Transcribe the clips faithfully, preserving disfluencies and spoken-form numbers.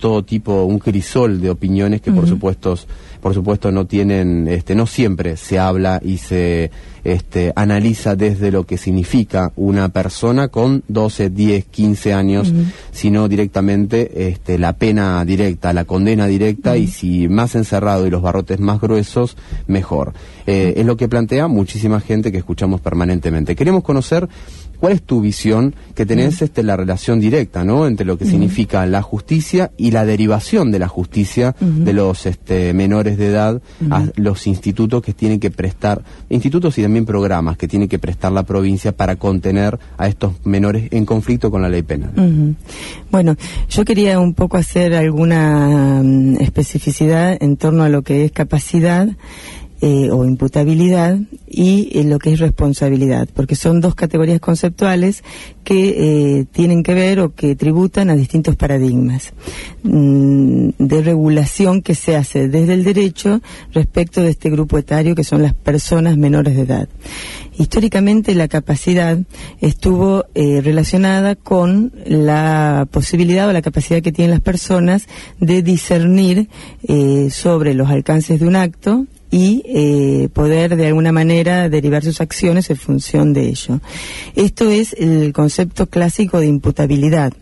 todo tipo, un crisol de opiniones que uh-huh. por supuesto, por supuesto no tienen, este, no siempre se habla y se este, analiza desde lo que significa una persona con doce, diez, quince años, uh-huh. sino directamente este, la pena directa, la condena directa, uh-huh. y si más encerrado y los barrotes más gruesos, mejor. Eh, uh-huh. Es lo que plantea muchísima gente que escuchamos permanentemente. Queremos conocer ¿cuál es tu visión que tenés, este, la relación directa, ¿no?, entre lo que uh-huh. significa la justicia y la derivación de la justicia uh-huh. de los este, menores de edad uh-huh. a los institutos que tienen que prestar, institutos y también programas que tiene que prestar la provincia para contener a estos menores en conflicto con la ley penal? Uh-huh. Bueno, yo quería un poco hacer alguna um, especificidad en torno a lo que es capacidad Eh, o imputabilidad y eh, lo que es responsabilidad, porque son dos categorías conceptuales que eh, tienen que ver o que tributan a distintos paradigmas mm, de regulación que se hace desde el derecho respecto de este grupo etario que son las personas menores de edad. Históricamente la capacidad estuvo eh, relacionada con la posibilidad o la capacidad que tienen las personas de discernir eh, sobre los alcances de un acto y eh, poder de alguna manera derivar sus acciones en función de ello. Esto es el concepto clásico de imputabilidad.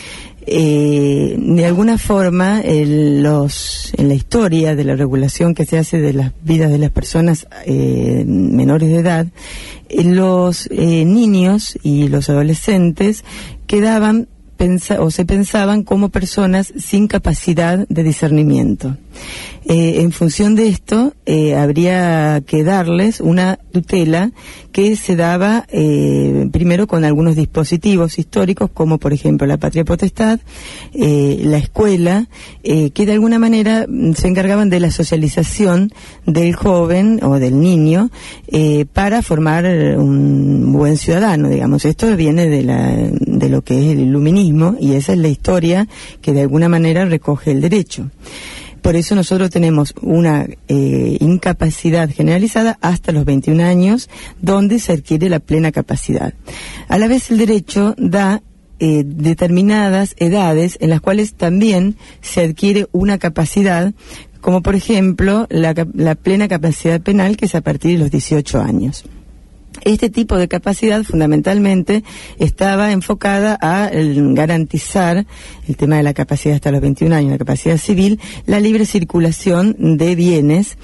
Eh, de alguna forma, el, los, en la historia de la regulación que se hace de las vidas de las personas eh, menores de edad, eh, los eh, niños y los adolescentes quedaban pensa, o se pensaban como personas sin capacidad de discernimiento. Eh, en función de esto, eh, habría que darles una tutela que se daba eh, primero con algunos dispositivos históricos, como por ejemplo la patria potestad, eh, la escuela, eh, que de alguna manera se encargaban de la socialización del joven o del niño eh, para formar un buen ciudadano, digamos. Esto viene de, la, de lo que es el iluminismo y esa es la historia que de alguna manera recoge el derecho. Por eso nosotros tenemos una eh, incapacidad generalizada hasta los veintiún años, donde se adquiere la plena capacidad. A la vez el derecho da eh, determinadas edades en las cuales también se adquiere una capacidad, como por ejemplo la, la plena capacidad penal, que es a partir de los dieciocho años. Este tipo de capacidad fundamentalmente estaba enfocada a el, garantizar el tema de la capacidad hasta los veintiún años, la capacidad civil, la libre circulación de bienes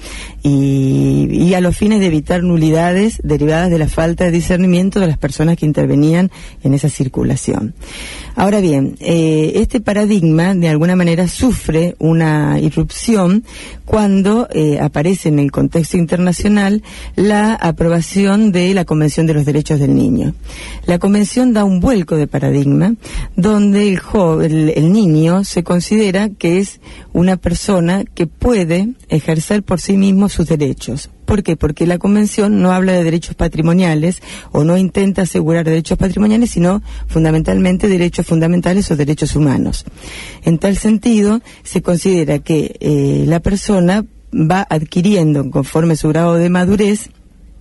y, y a los fines de evitar nulidades derivadas de la falta de discernimiento de las personas que intervenían en esa circulación. Ahora bien, eh, este paradigma de alguna manera sufre una irrupción cuando eh, aparece en el contexto internacional la aprobación de la Convención de los Derechos del Niño. La Convención da un vuelco de paradigma donde el, joven, el, el niño se considera que es una persona que puede ejercer por sí mismo sus derechos. ¿Por qué? Porque la Convención no habla de derechos patrimoniales o no intenta asegurar derechos patrimoniales, sino fundamentalmente derechos fundamentales o derechos humanos. En tal sentido, se considera que eh, la persona va adquiriendo, conforme su grado de madurez,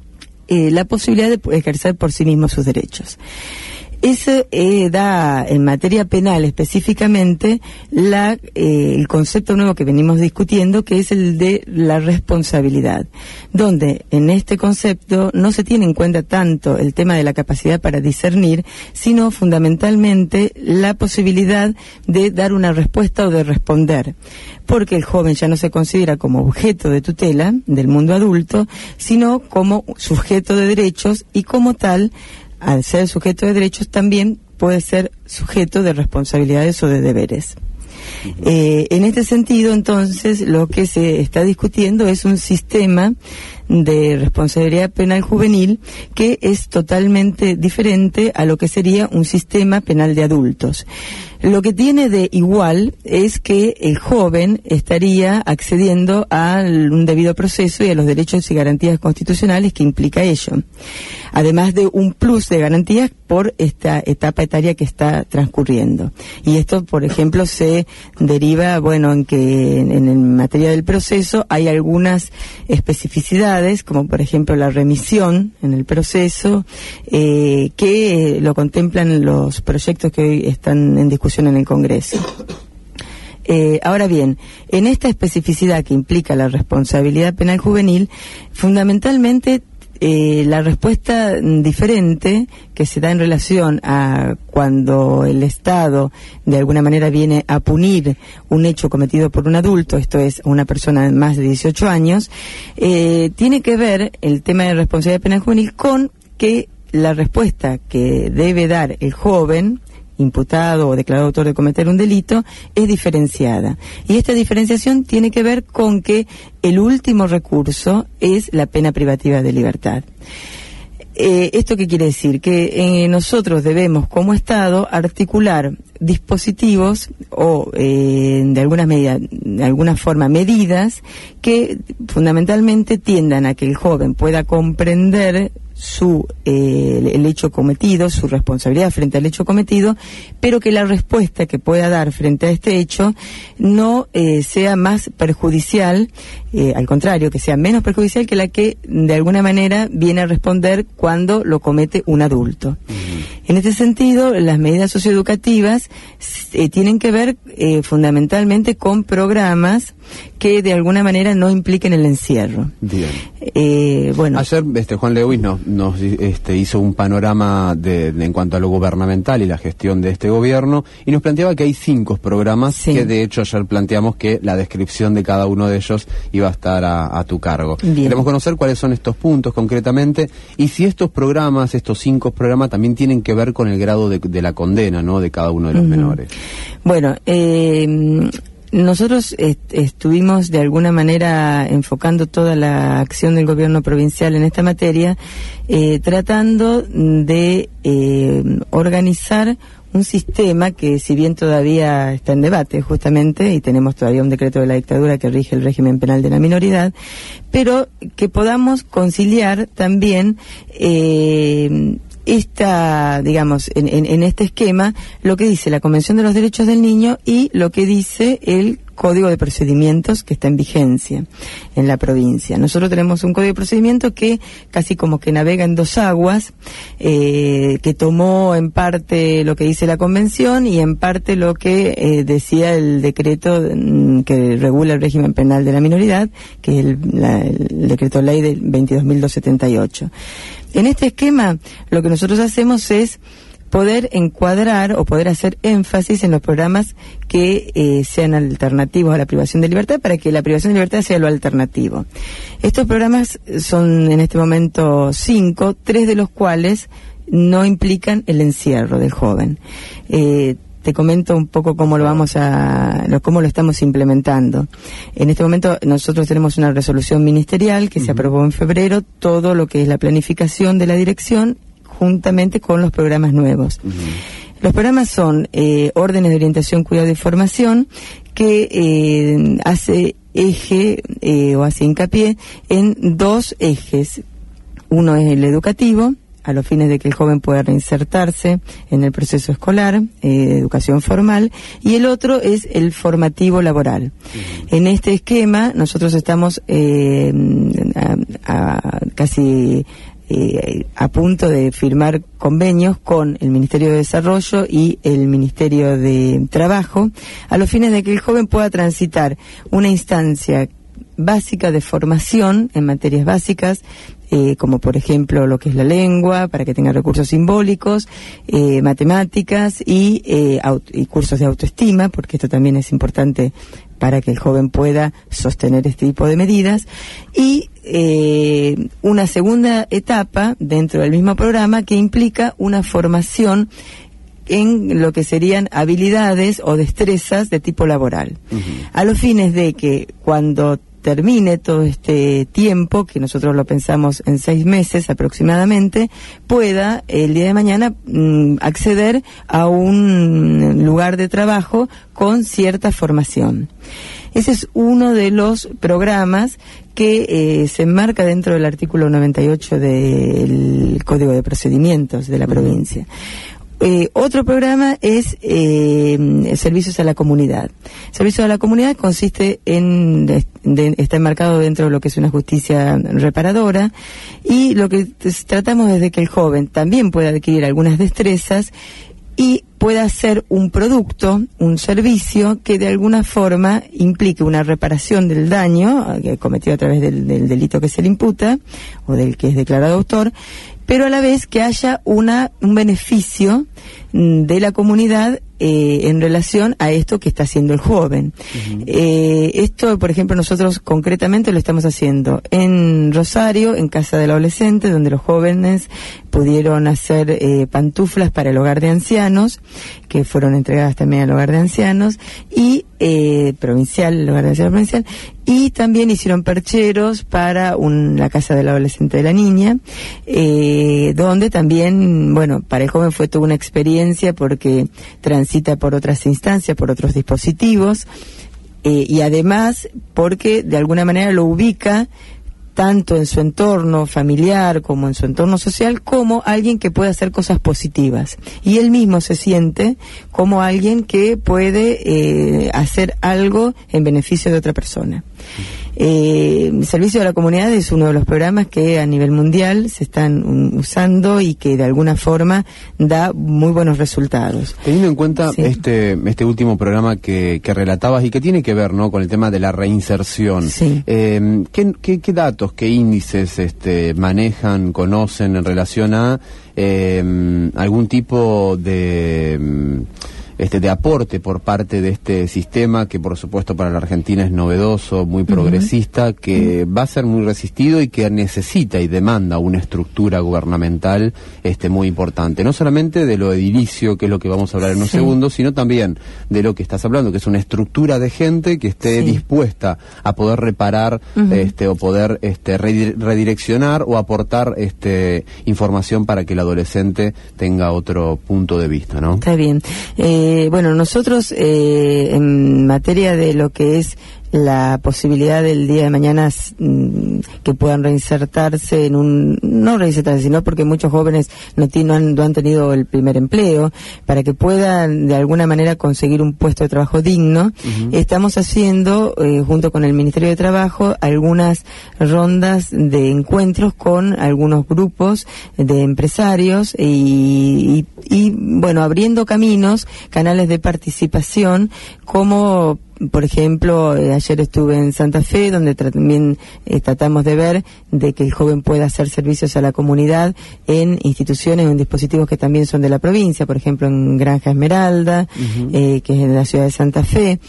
eh, la posibilidad de ejercer por sí mismo sus derechos. Eso eh, da, en materia penal específicamente, la, eh, el concepto nuevo que venimos discutiendo, que es el de la responsabilidad, donde en este concepto no se tiene en cuenta tanto el tema de la capacidad para discernir, sino fundamentalmente la posibilidad de dar una respuesta o de responder, porque el joven ya no se considera como objeto de tutela del mundo adulto, sino como sujeto de derechos y como tal, al ser sujeto de derechos, también puede ser sujeto de responsabilidades o de deberes. Uh-huh. Eh, en este sentido, entonces, lo que se está discutiendo es un sistema de responsabilidad penal juvenil que es totalmente diferente a lo que sería un sistema penal de adultos. Lo que tiene de igual es que el joven estaría accediendo a un debido proceso y a los derechos y garantías constitucionales que implica ello, además de un plus de garantías por esta etapa etaria que está transcurriendo. Y esto, por ejemplo, se deriva, bueno, en que en, en materia del proceso hay algunas especificidades, como por ejemplo la remisión en el proceso, eh, que eh, lo contemplan los proyectos que hoy están en discusión en el Congreso. Eh, ahora bien, en esta especificidad que implica la responsabilidad penal juvenil, fundamentalmente Eh, la respuesta diferente que se da en relación a cuando el Estado de alguna manera viene a punir un hecho cometido por un adulto, esto es, una persona de más de dieciocho años, eh, tiene que ver el tema de responsabilidad penal juvenil con que la respuesta que debe dar el joven imputado o declarado autor de cometer un delito es diferenciada. Y esta diferenciación tiene que ver con que el último recurso es la pena privativa de libertad. Eh, ¿Esto qué quiere decir? Que eh, nosotros debemos, como Estado, articular dispositivos o, eh, de alguna medida, de alguna forma, medidas que fundamentalmente tiendan a que el joven pueda comprender su eh, el hecho cometido, su responsabilidad frente al hecho cometido, pero que la respuesta que pueda dar frente a este hecho no eh, sea más perjudicial, eh, al contrario, que sea menos perjudicial que la que de alguna manera viene a responder cuando lo comete un adulto. Uh-huh. En este sentido, las medidas socioeducativas eh, tienen que ver eh, fundamentalmente con programas que de alguna manera no impliquen el encierro. Bien. Eh, bueno. Ayer este, Juan Lewis nos, nos este, hizo un panorama de, de, en cuanto a lo gubernamental y la gestión de este gobierno, y nos planteaba que hay cinco programas, sí, que de hecho ayer planteamos que la descripción de cada uno de ellos iba a estar a, a tu cargo. Bien. Queremos conocer cuáles son estos puntos concretamente, y si estos programas, estos cinco programas, también tienen que ver con el grado de, de la condena, ¿no?, de cada uno de los uh-huh. menores. Bueno, eh... nosotros est- estuvimos de alguna manera enfocando toda la acción del gobierno provincial en esta materia, eh, tratando de eh, organizar un sistema que, si bien todavía está en debate justamente, y tenemos todavía un decreto de la dictadura que rige el régimen penal de la minoridad, pero que podamos conciliar también eh, esta, digamos, en, en, en este esquema, lo que dice la Convención de los Derechos del Niño y lo que dice el Código de Procedimientos que está en vigencia en la provincia. Nosotros tenemos un Código de Procedimientos que casi como que navega en dos aguas, eh, que tomó en parte lo que dice la Convención y en parte lo que eh, decía el decreto mm, que regula el régimen penal de la minoridad, que es el, la, el decreto ley del veintidós mil doscientos setenta y ocho. En este esquema, lo que nosotros hacemos es poder encuadrar o poder hacer énfasis en los programas que eh, sean alternativos a la privación de libertad, para que la privación de libertad sea lo alternativo. Estos programas son en este momento cinco, tres de los cuales no implican el encierro del joven. Eh, Te comento un poco cómo lo vamos a, lo, cómo lo estamos implementando. En este momento nosotros tenemos una resolución ministerial que uh-huh. se aprobó en febrero, todo lo que es la planificación de la dirección, juntamente con los programas nuevos. Uh-huh. Los programas son eh, órdenes de orientación, cuidado y formación, que eh, hace eje eh, o hace hincapié en dos ejes. Uno es el educativo, a los fines de que el joven pueda reinsertarse en el proceso escolar, eh, educación formal, y el otro es el formativo laboral. Uh-huh. En este esquema nosotros estamos eh, a, a, casi eh, a punto de firmar convenios con el Ministerio de Desarrollo y el Ministerio de Trabajo, a los fines de que el joven pueda transitar una instancia básica de formación en materias básicas, eh, como por ejemplo lo que es la lengua, para que tenga recursos simbólicos, eh, matemáticas y, eh, auto, y cursos de autoestima, porque esto también es importante para que el joven pueda sostener este tipo de medidas, y eh, una segunda etapa dentro del mismo programa que implica una formación en lo que serían habilidades o destrezas de tipo laboral, uh-huh. a los fines de que cuando termine todo este tiempo, que nosotros lo pensamos en seis meses aproximadamente, pueda el día de mañana mm, acceder a un lugar de trabajo con cierta formación. Ese es uno de los programas que eh, se enmarca dentro del artículo noventa y ocho del Código de Procedimientos de la uh-huh. provincia. Eh, otro programa es eh, Servicios a la Comunidad. Servicios a la Comunidad consiste en, de, de, está enmarcado dentro de lo que es una justicia reparadora, y lo que tratamos es de que el joven también pueda adquirir algunas destrezas y pueda ser un producto, un servicio que de alguna forma implique una reparación del daño que cometido a través del, del delito que se le imputa o del que es declarado autor, pero a la vez que haya una un beneficio de la comunidad eh, en relación a esto que está haciendo el joven. Uh-huh. Eh, esto, por ejemplo, nosotros concretamente lo estamos haciendo en Rosario, en Casa del Adolescente, donde los jóvenes pudieron hacer eh, pantuflas para el hogar de ancianos, que fueron entregadas también al hogar de ancianos, y eh, provincial, el hogar de ancianos provincial, y también hicieron percheros para un, la Casa del Adolescente de la Niña, eh, donde también, bueno, para el joven fue toda una experiencia porque transita por otras instancias, por otros dispositivos, eh, y además porque de alguna manera lo ubica tanto en su entorno familiar como en su entorno social, como alguien que puede hacer cosas positivas. Y él mismo se siente como alguien que puede eh, hacer algo en beneficio de otra persona. Eh, el Servicio de la Comunidad es uno de los programas que a nivel mundial se están um, usando y que de alguna forma da muy buenos resultados. Teniendo en cuenta sí. este este último programa que, que relatabas y que tiene que ver, ¿no?, con el tema de la reinserción, sí. eh, ¿qué, qué, ¿qué datos, qué índices este, manejan, conocen en relación a eh, algún tipo de... Este, de aporte por parte de este sistema que por supuesto para la Argentina es novedoso, muy progresista, uh-huh. que uh-huh. va a ser muy resistido y que necesita y demanda una estructura gubernamental este, muy importante, no solamente de lo edilicio, que es lo que vamos a hablar en un sí. segundo, sino también de lo que estás hablando, que es una estructura de gente que esté sí. dispuesta a poder reparar uh-huh. este, o poder este, redireccionar o aportar este, información para que el adolescente tenga otro punto de vista, ¿no? Está bien. Eh, Eh, bueno, nosotros eh, en materia de lo que es la posibilidad del día de mañana mmm, que puedan reinsertarse en un, no reinsertarse, sino porque muchos jóvenes no, t- no, han, no han tenido el primer empleo, para que puedan de alguna manera conseguir un puesto de trabajo digno, uh-huh. estamos haciendo, eh, junto con el Ministerio de Trabajo, algunas rondas de encuentros con algunos grupos de empresarios y, y, y bueno, abriendo caminos, canales de participación, como por ejemplo, eh, ayer estuve en Santa Fe, donde tra- también eh, tratamos de ver de que el joven pueda hacer servicios a la comunidad en instituciones o en dispositivos que también son de la provincia, por ejemplo en Granja Esmeralda, uh-huh. eh, que es en la ciudad de Santa Fe.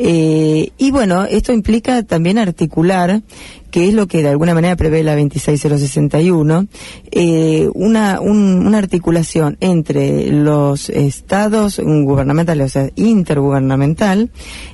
Eh, y bueno, esto implica también articular, que es lo que de alguna manera prevé la veintiséis mil sesenta y uno, eh, una, un, una articulación entre los estados gubernamentales, o sea, intergubernamental,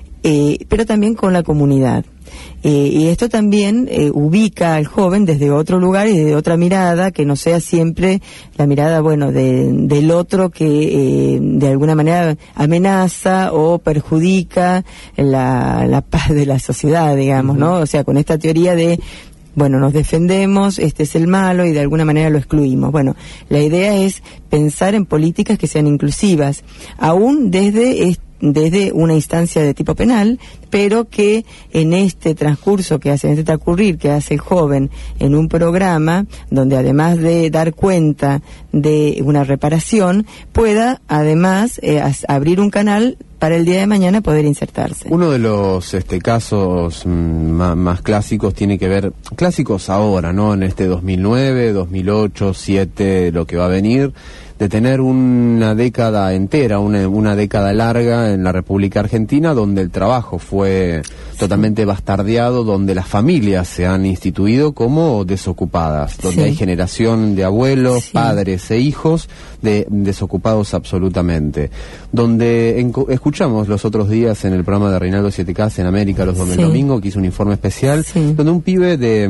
Eh, pero también con la comunidad. Eh, y esto también eh, ubica al joven desde otro lugar y desde otra mirada, que no sea siempre la mirada, bueno, de, del otro que eh, de alguna manera amenaza o perjudica la, la paz de la sociedad, digamos, uh-huh. ¿no? O sea, con esta teoría de, bueno, nos defendemos, este es el malo y de alguna manera lo excluimos. Bueno, la idea es pensar en políticas que sean inclusivas, aún desde este desde una instancia de tipo penal, pero que en este transcurso que hace, en este transcurrir que hace el joven en un programa, donde además de dar cuenta de una reparación, pueda además eh, as, abrir un canal para el día de mañana poder insertarse. Uno de los este, casos mmm, más clásicos tiene que ver, clásicos ahora, ¿no? En este dos mil nueve, dos mil ocho, dos mil siete, lo que va a venir, de tener una década entera, una, una década larga en la República Argentina, donde el trabajo fue totalmente bastardeado, donde las familias se han instituido como desocupadas, donde sí. hay generación de abuelos, sí. padres e hijos de desocupados absolutamente, donde en, escuchamos los otros días en el programa de Reinaldo siete K en América los sí. domingos, que hizo un informe especial, sí. donde un pibe de,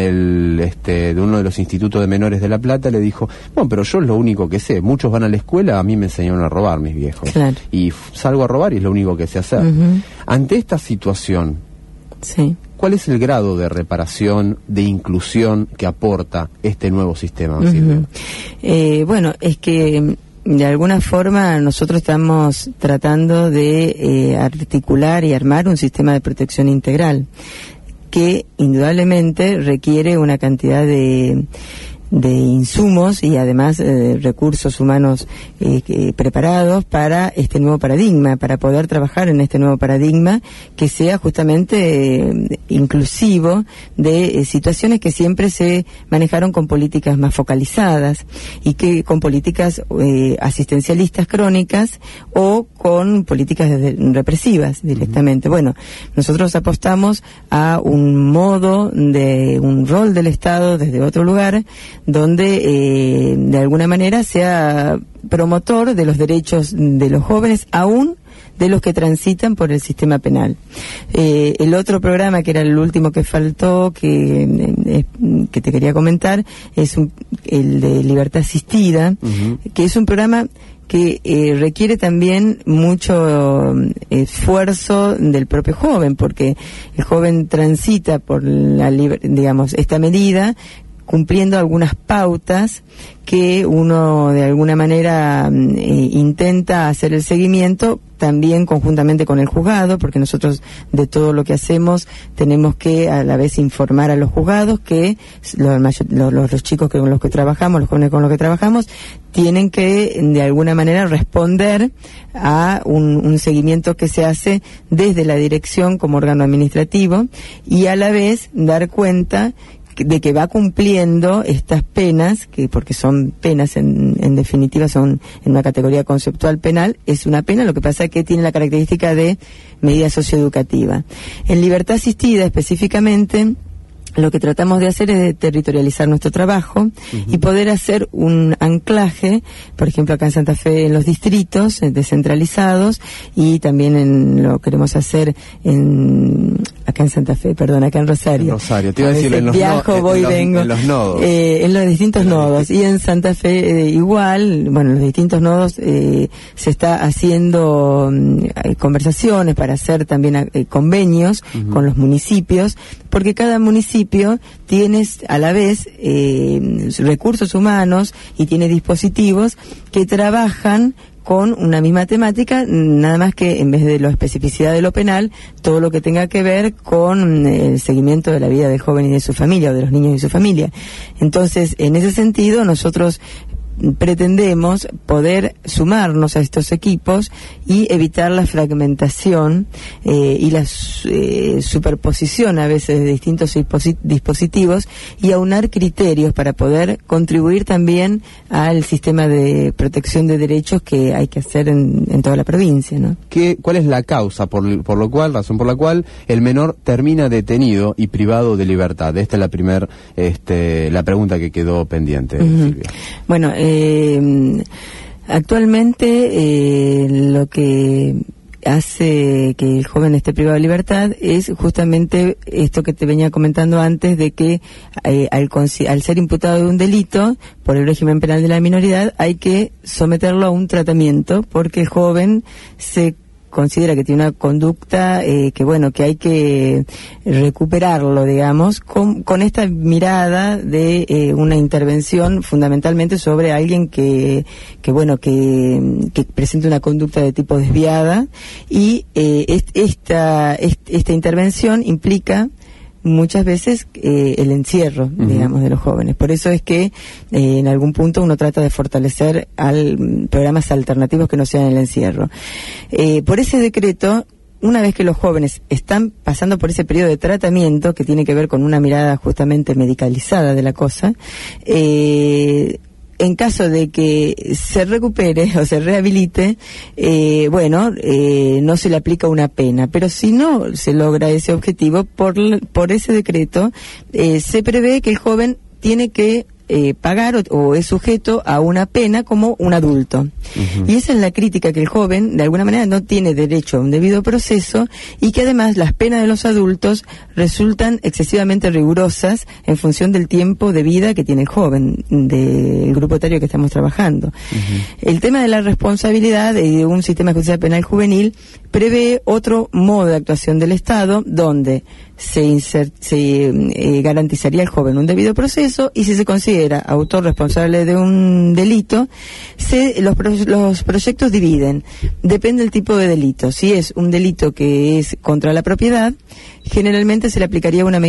el, este, de uno de los institutos de menores de La Plata le dijo, bueno, pero yo es lo único que sé, muchos van a la escuela, a mí me enseñaron a robar mis viejos, claro. y salgo a robar y es lo único que sé hacer. Uh-huh. Ante esta situación, sí. ¿cuál es el grado de reparación, de inclusión que aporta este nuevo sistema? Uh-huh. Eh, bueno, es que de alguna forma nosotros estamos tratando de eh, articular y armar un sistema de protección integral que indudablemente requiere una cantidad de de insumos y además eh, recursos humanos eh, eh, preparados para este nuevo paradigma, para poder trabajar en este nuevo paradigma que sea justamente eh, inclusivo de eh, situaciones que siempre se manejaron con políticas más focalizadas y que con políticas eh, asistencialistas crónicas o con políticas de, represivas directamente. Uh-huh. Bueno, nosotros apostamos a un modo de un rol del Estado desde otro lugar donde eh, de alguna manera sea promotor de los derechos de los jóvenes, aún de los que transitan por el sistema penal. Eh, el otro programa, que era el último que faltó, que, eh, que te quería comentar, es un, el de Libertad Asistida, uh-huh. que es un programa que eh, requiere también mucho eh, esfuerzo del propio joven, porque el joven transita por la, digamos, esta medida cumpliendo algunas pautas que uno de alguna manera eh, intenta hacer el seguimiento también conjuntamente con el juzgado, porque nosotros de todo lo que hacemos tenemos que a la vez informar a los juzgados que los, los, los chicos con los que trabajamos, los jóvenes con los que trabajamos, tienen que de alguna manera responder a un, un seguimiento que se hace desde la dirección como órgano administrativo y a la vez dar cuenta de que va cumpliendo estas penas, que porque son penas en, en definitiva, son en una categoría conceptual penal, es una pena, lo que pasa es que tiene la característica de medida socioeducativa. En Libertad Asistida específicamente, lo que tratamos de hacer es de territorializar nuestro trabajo uh-huh. y poder hacer un anclaje, por ejemplo acá en Santa Fe en los distritos eh, descentralizados, y también en lo queremos hacer en acá en Santa Fe, perdón, acá en Rosario. En Rosario, te iba a decir, en los, viajo, no, voy, en los, vengo. En los nodos. Eh, en los distintos en nodos. Los... Y en Santa Fe eh, igual, bueno, en los distintos nodos eh, se está haciendo eh, conversaciones para hacer también eh, convenios uh-huh. con los municipios, porque cada municipio tiene a la vez eh, recursos humanos y tiene dispositivos que trabajan con una misma temática, nada más que en vez de la especificidad de lo penal, todo lo que tenga que ver con el seguimiento de la vida del joven y de su familia, o de los niños y su familia. Entonces, en ese sentido, nosotros pretendemos poder sumarnos a estos equipos y evitar la fragmentación eh, y la eh, superposición a veces de distintos dispositivos y aunar criterios para poder contribuir también al sistema de protección de derechos que hay que hacer en, en toda la provincia, ¿no? ¿Qué, ¿Cuál es la causa por, por lo cual, razón por la cual el menor termina detenido y privado de libertad? Esta es la primera este, la pregunta que quedó pendiente, uh-huh. Silvia. Bueno, eh, Eh, actualmente eh, lo que hace que el joven esté privado de libertad es justamente esto que te venía comentando antes, de que eh, al, al ser imputado de un delito por el régimen penal de la minoridad hay que someterlo a un tratamiento, porque el joven se considera que tiene una conducta eh, que bueno, que hay que recuperarlo, digamos, con, con esta mirada de eh, una intervención fundamentalmente sobre alguien que, que bueno, que, que presenta una conducta de tipo desviada, y eh, est, esta, est, esta intervención implica muchas veces eh, el encierro, uh-huh. digamos, de los jóvenes. Por eso es que eh, en algún punto uno trata de fortalecer al, programas alternativos que no sean el encierro. Eh, por ese decreto, una vez que los jóvenes están pasando por ese periodo de tratamiento, que tiene que ver con una mirada justamente medicalizada de la cosa, eh, en caso de que se recupere o se rehabilite, eh, bueno, eh, no se le aplica una pena, pero si no se logra ese objetivo, por, por ese decreto, eh, se prevé que el joven tiene que eh, pagar o, o es sujeto a una pena como un adulto. Uh-huh. Y esa es la crítica, que el joven de alguna manera no tiene derecho a un debido proceso, y que además las penas de los adultos resultan excesivamente rigurosas en función del tiempo de vida que tiene el joven, del grupo etario que estamos trabajando. Uh-huh. El tema de la responsabilidad y de un sistema de justicia penal juvenil prevé otro modo de actuación del Estado, donde se, insert, se eh, garantizaría al joven un debido proceso, y si se considera autor responsable de un delito, se, los, los proyectos dividen. Depende del tipo de delito. Si es un delito que es contra la propiedad, generalmente se le aplicaría una medida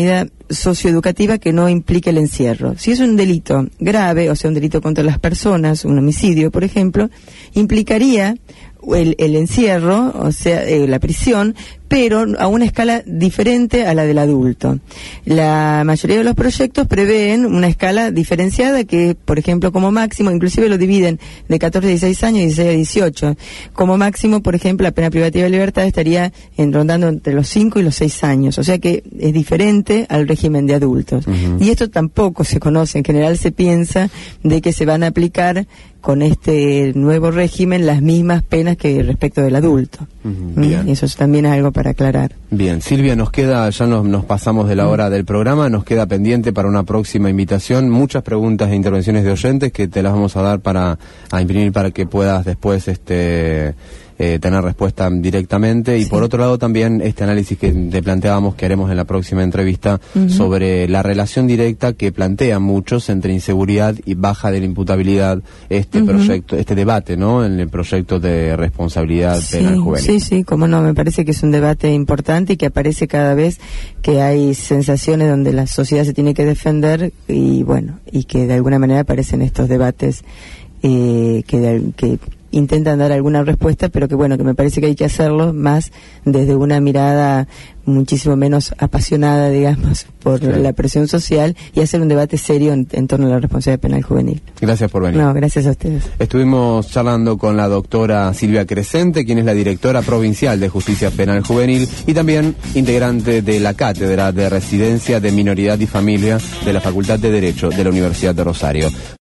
socioeducativa que no implique el encierro. Si es un delito grave, o sea, un delito contra las personas, un homicidio, por ejemplo, implicaría el, el encierro, o sea, eh, la prisión, pero a una escala diferente a la del adulto. La mayoría de los proyectos prevén una escala diferenciada que, por ejemplo, como máximo, inclusive lo dividen de catorce a dieciséis años y dieciséis a dieciocho. Como máximo, por ejemplo, la pena privativa de libertad estaría en, rondando entre los cinco y los seis años. O sea que es diferente al régimen de adultos. Uh-huh. Y esto tampoco se conoce. En general se piensa de que se van a aplicar con este nuevo régimen las mismas penas que respecto del adulto. Uh-huh. Bien. Y eso también es algo para aclarar. Bien, Silvia, nos queda, ya nos, nos pasamos de la hora del programa, nos queda pendiente para una próxima invitación, muchas preguntas e intervenciones de oyentes que te las vamos a dar para a imprimir para que puedas después este eh, tener respuesta directamente. Y sí, por otro lado también este análisis que te planteábamos que haremos en la próxima entrevista uh-huh. sobre la relación directa que plantean muchos entre inseguridad y baja de la imputabilidad, este uh-huh. proyecto, este debate, ¿no? En el proyecto de responsabilidad sí, penal juvenil. Sí, sí, como no, me parece que es un debate importante y que aparece cada vez que hay sensaciones donde la sociedad se tiene que defender y bueno, y que de alguna manera aparecen estos debates eh, que, de, que intentan dar alguna respuesta, pero que bueno, que me parece que hay que hacerlo más desde una mirada muchísimo menos apasionada, digamos, por sí. la presión social y hacer un debate serio en, en torno a la responsabilidad penal juvenil. Gracias por venir. No, gracias a ustedes. Estuvimos charlando con la doctora Silvia Crescente, quien es la directora provincial de Justicia Penal Juvenil y también integrante de la Cátedra de Residencia de Minoridad y Familia de la Facultad de Derecho de la Universidad de Rosario.